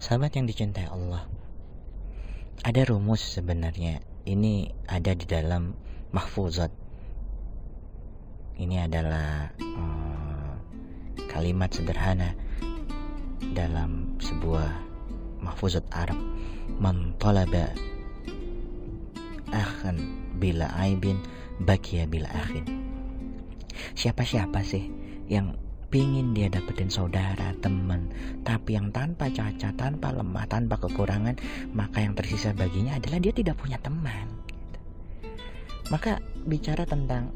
Sahabat yang dicintai Allah, ada rumus sebenarnya. Ini ada di dalam mahfuzat. Ini adalah kalimat sederhana dalam sebuah mahfuzat Arab. Man talaba akhan bila aibin bakia bila akhin. Siapa sih yang pingin dia dapetin saudara, teman, tapi yang tanpa cacat, tanpa lemah, tanpa kekurangan, maka yang tersisa baginya adalah dia tidak punya teman. Maka bicara tentang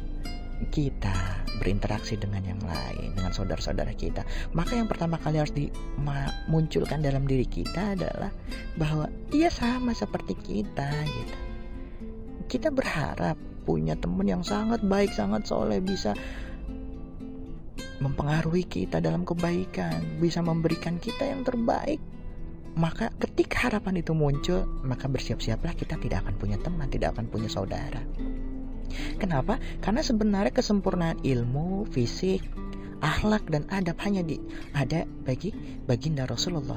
kita berinteraksi dengan yang lain, dengan saudara-saudara kita, maka yang pertama kali harus dimunculkan dalam diri kita adalah bahwa ia sama seperti kita gitu. Kita berharap punya teman yang sangat baik, sangat soleh, bisa mempengaruhi kita dalam kebaikan, bisa memberikan kita yang terbaik. Maka ketika harapan itu muncul, maka bersiap-siaplah kita tidak akan punya teman, tidak akan punya saudara. Kenapa? Karena sebenarnya kesempurnaan ilmu, fisik, akhlak dan adab hanya ada bagi baginda Rasulullah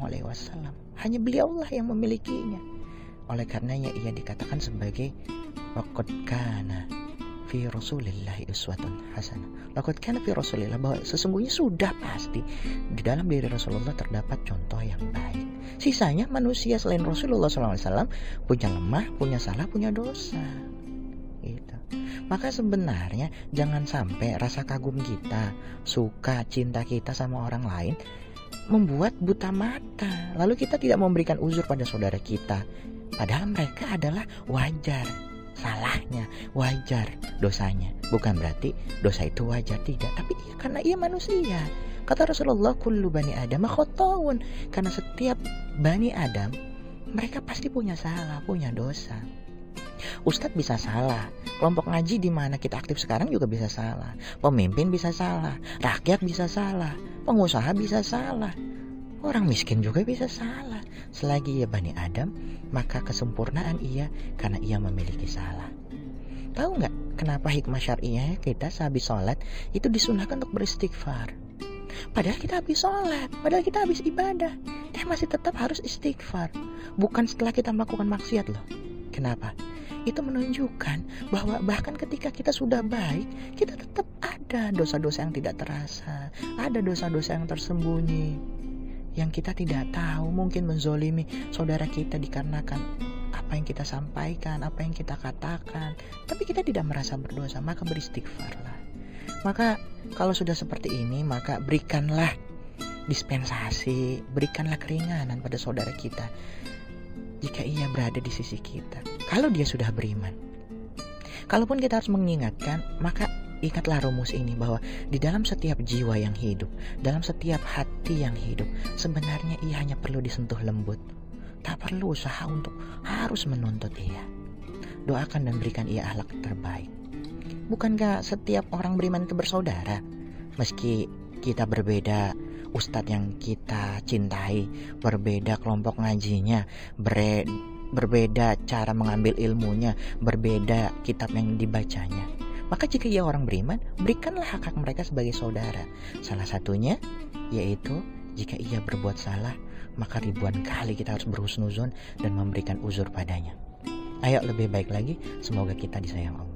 SAW. Hanya beliaulah yang memilikinya. Oleh karenanya ia dikatakan sebagai waqad kana fi Rasulillahi uswatun hasanah. Laqad kana fi Rasulillah, bahwa sesungguhnya sudah pasti di dalam diri Rasulullah terdapat contoh yang baik. Sisanya manusia selain Rasulullah SAW punya lemah, punya salah, punya dosa. Gitu. Maka sebenarnya jangan sampai rasa kagum kita, suka, cinta kita sama orang lain membuat buta mata. Lalu kita tidak memberikan uzur pada saudara kita. Padahal mereka adalah wajar salahnya, wajar dosanya. Bukan berarti dosa itu wajar, tidak. Tapi karena ia manusia. Kata Rasulullah, kullu bani Adam khata'un. Karena setiap bani Adam, mereka pasti punya salah, punya dosa. Ustadz bisa salah, kelompok ngaji di mana kita aktif sekarang juga bisa salah, pemimpin bisa salah, rakyat bisa salah, pengusaha bisa salah, orang miskin juga bisa salah. Selagi ia bani Adam, maka kesempurnaan ia karena ia memiliki salah. Tahu nggak kenapa hikmah syariahnya kita sehabis sholat itu disunahkan untuk beristighfar? Padahal kita habis sholat, padahal kita habis ibadah, masih tetap harus istighfar. Bukan setelah kita melakukan maksiat loh. Kenapa? Itu menunjukkan bahwa bahkan ketika kita sudah baik, kita tetap ada dosa-dosa yang tidak terasa, ada dosa-dosa yang tersembunyi, yang kita tidak tahu. Mungkin menzolimi saudara kita dikarenakan apa yang kita sampaikan, apa yang kita katakan, tapi kita tidak merasa berdosa. Maka beristighfarlah. Maka kalau sudah seperti ini, maka berikanlah dispensasi, berikanlah keringanan pada saudara kita jika ia berada di sisi kita, kalau dia sudah beriman. Kalaupun kita harus mengingatkan, maka ingatlah rumus ini, bahwa di dalam setiap jiwa yang hidup, dalam setiap hati yang hidup, sebenarnya ia hanya perlu disentuh lembut. Tak perlu usaha untuk harus menuntut ia. Doakan dan berikan ia akhlak terbaik. Bukankah setiap orang beriman itu bersaudara? Meski kita berbeda ustadz yang kita cintai, berbeda kelompok ngajinya, berbeda cara mengambil ilmunya, berbeda kitab yang dibacanya, maka jika ia orang beriman, berikanlah hak-hak mereka sebagai saudara. Salah satunya yaitu jika ia berbuat salah, maka ribuan kali kita harus berhusnuzon dan memberikan uzur padanya. Ayo lebih baik lagi, semoga kita disayang Allah.